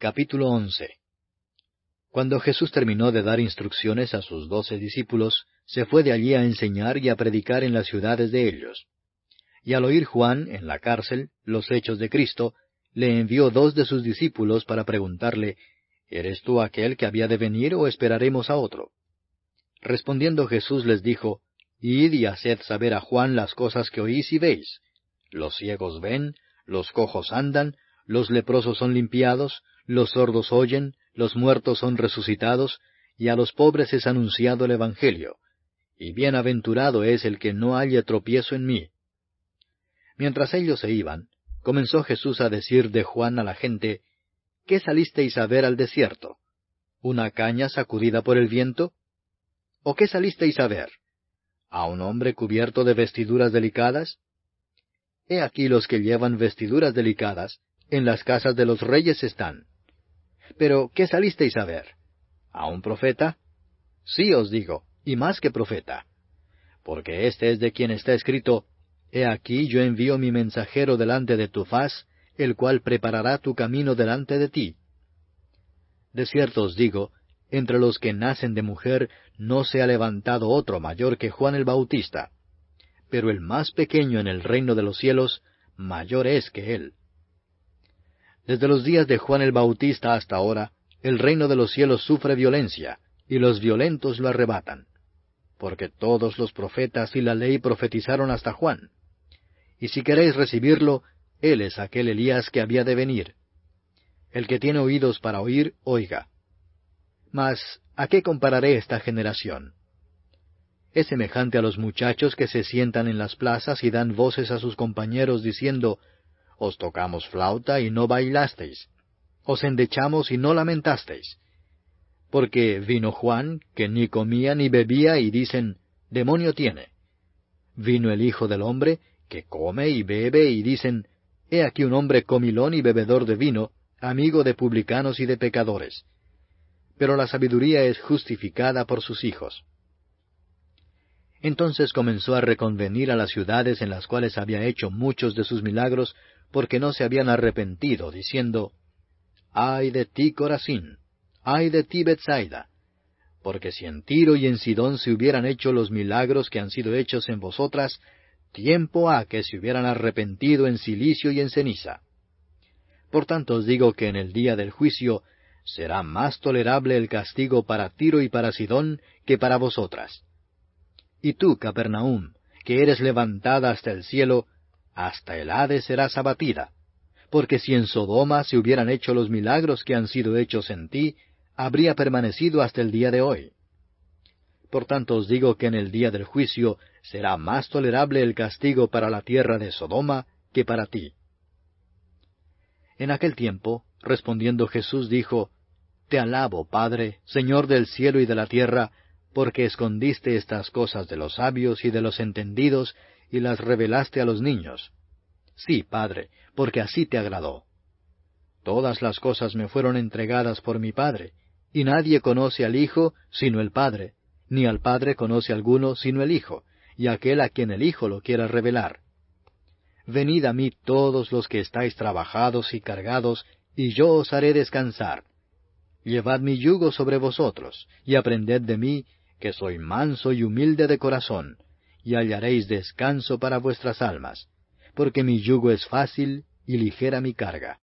Capítulo 11. Cuando Jesús terminó de dar instrucciones a sus 12 discípulos, se fue de allí a enseñar y a predicar en las ciudades de ellos. Y al oír Juan, en la cárcel, los hechos de Cristo, le envió 2 de sus discípulos para preguntarle, ¿Eres tú aquel que había de venir o esperaremos a otro? Respondiendo Jesús les dijo, Id y haced saber a Juan las cosas que oís y veis. Los ciegos ven, los cojos andan, los leprosos son limpiados, los sordos oyen, los muertos son resucitados, y a los pobres es anunciado el Evangelio. Y bienaventurado es el que no halle tropiezo en mí. Mientras ellos se iban, comenzó Jesús a decir de Juan a la gente, ¿Qué salisteis a ver al desierto? ¿Una caña sacudida por el viento? ¿O qué salisteis a ver? ¿A un hombre cubierto de vestiduras delicadas? He aquí los que llevan vestiduras delicadas, en las casas de los reyes están. Pero, ¿qué salisteis a ver? ¿A un profeta? Sí os digo, y más que profeta. Porque este es de quien está escrito, He aquí yo envío mi mensajero delante de tu faz, el cual preparará tu camino delante de ti. De cierto os digo, entre los que nacen de mujer no se ha levantado otro mayor que Juan el Bautista, pero el más pequeño en el reino de los cielos, mayor es que él. Desde los días de Juan el Bautista hasta ahora, el reino de los cielos sufre violencia, y los violentos lo arrebatan. Porque todos los profetas y la ley profetizaron hasta Juan. Y si queréis recibirlo, él es aquel Elías que había de venir. El que tiene oídos para oír, oiga. Mas, ¿a qué compararé esta generación? Es semejante a los muchachos que se sientan en las plazas y dan voces a sus compañeros diciendo, Os tocamos flauta y no bailasteis, os endechamos y no lamentasteis. Porque vino Juan, que ni comía ni bebía, y dicen, Demonio tiene. Vino el Hijo del Hombre, que come y bebe, y dicen, He aquí un hombre comilón y bebedor de vino, amigo de publicanos y de pecadores. Pero la sabiduría es justificada por sus hijos. Entonces comenzó a reconvenir a las ciudades en las cuales había hecho muchos de sus milagros, porque no se habían arrepentido, diciendo, Ay de ti, Corazín, ay de ti, Betsaida, porque si en Tiro y en Sidón se hubieran hecho los milagros que han sido hechos en vosotras, tiempo ha que se hubieran arrepentido en cilicio y en ceniza. Por tanto os digo que en el día del juicio será más tolerable el castigo para Tiro y para Sidón que para vosotras. Y tú, Capernaum, que eres levantada hasta el cielo, hasta el Hades serás abatida. Porque si en Sodoma se hubieran hecho los milagros que han sido hechos en ti, habría permanecido hasta el día de hoy. Por tanto os digo que en el día del juicio será más tolerable el castigo para la tierra de Sodoma que para ti. En aquel tiempo, respondiendo Jesús dijo, Te alabo, Padre, Señor del cielo y de la tierra, porque escondiste estas cosas de los sabios y de los entendidos, y las revelaste a los niños. Sí, Padre, porque así te agradó. Todas las cosas me fueron entregadas por mi Padre, y nadie conoce al Hijo sino el Padre, ni al Padre conoce alguno sino el Hijo, y aquel a quien el Hijo lo quiera revelar. Venid a mí todos los que estáis trabajados y cargados, y yo os haré descansar. Llevad mi yugo sobre vosotros, y aprended de mí, que soy manso y humilde de corazón, y hallaréis descanso para vuestras almas, porque mi yugo es fácil y ligera mi carga.